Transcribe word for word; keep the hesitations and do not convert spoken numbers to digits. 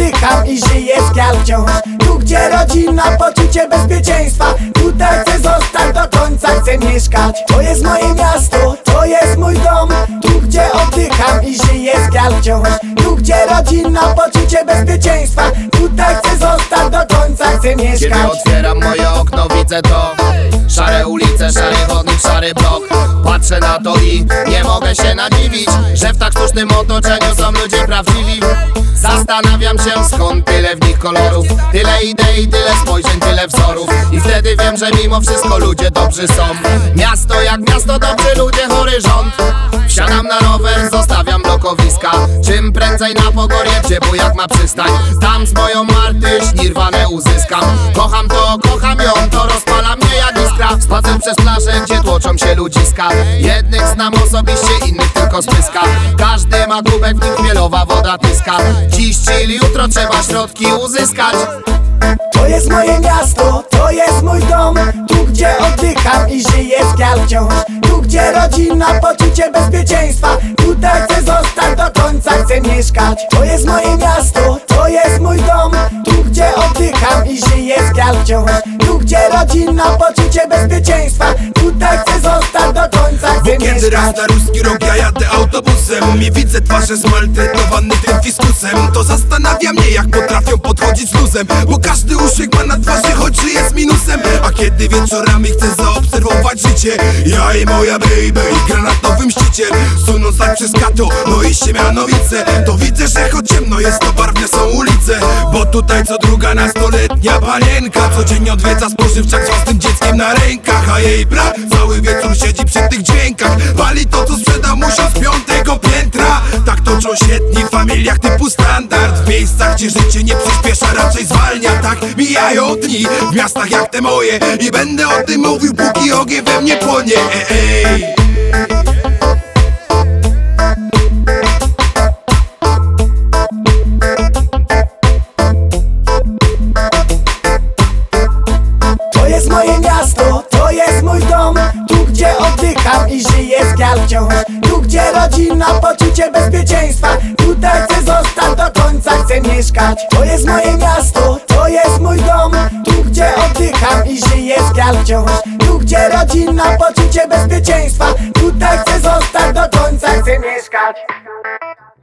oddycham i żyję z gwiazd wciąż. Tu gdzie rodzina, poczucie bezpieczeństwa, tutaj chcę zostać do końca, chcę mieszkać. To jest moje miasto, to jest mój dom. Tu gdzie oddycham i żyję z gwiazd wciąż. Tu gdzie rodzina, poczucie bezpieczeństwa, tutaj chcę zostać do końca, chcę mieszkać. Kiedy otwieram moje okno, widzę to szare ulice, szary chodnik, szary blok. Patrzę na to i nie mogę się nadziwić, że w tak sztucznym otoczeniu są ludzie prawdziwi. Zastanawiam się, skąd tyle w nich kolorów, tyle idei, tyle spojrzeń, tyle wzorów. I wtedy wiem, że mimo wszystko ludzie dobrzy są. Miasto jak miasto, dobrzy ludzie, horyzont. Wsiadam na rower, zostawiam blokowiska. Czym prędzej na Pogorje, gdzie bujak ma przystań. Tam z moją Martyś nirwanę uzyskam. Kocham to, kocham ją, to rozpala mnie jak iskra. Spacer przez plażę, gdzie tłoczą się ludziska. Jednych znam osobiście, innych tylko z pyska. Każdy ma kubek, w nim chmielowa woda tyska. Dziś chill, jutro trzeba środki uzyskać. To jest moje miasto, to jest mój dom. Tu gdzie oddycham i żyję z gwiazd wciąż. Tu gdzie rodzina, poczucie bezpieczeństwa, tutaj chcę zostać do końca, chcę mieszkać. To jest moje miasto, to jest mój dom. Tu gdzie oddycham i żyję z gwiazd wciąż. Tu gdzie rodzina, poczucie bezpieczeństwa, tutaj chcę zostać do końca, chcę Bo mieszkać. kiedy raz na ruski rok ja jadę autobusem i widzę twarze zmaltretowany tym fiskusem, to zastanawia mnie, jak potrafią podchodzić z luzem. Bo każdy uśmiech ma na twarzy, choć żyje z minusem. A kiedy wieczorami chcę zaobserwować życie, ja i moja baby i granatowy mściciel, sunąc tak przez kato, no i Siemianowice, to widzę, że choć ciemno jest, to barwne są ulice. Bo tutaj co druga nastoletnia panienka codziennie odwiedza spożywczak z własnym dzieckiem na rękach. A jej brat cały wieczór siedzi przy tych dźwiękach, pali to, co sprzeda mu się z piątego piętra. Tak toczą świetni w familiach typu standard, w miejscach, gdzie życie nie przyspiesza, raczej zwalnia. Tak mijają dni w miastach jak te moje i będę o tym mówił, póki ogień we mnie płonie. Ej, ej. To jest moje miasto, to jest mój dom. Tu gdzie oddycham i żyję z gwiazd wciąż. Tu gdzie rodzina, poczucie bezpieczeństwa, tutaj chcę zostać do końca, chcę mieszkać. To jest moje miasto, to jest mój dom. Tu gdzie oddycham i żyję z gwiazd wciąż. Tu gdzie rodzina, poczucie bezpieczeństwa, tutaj chcę zostać do końca, chcę mieszkać.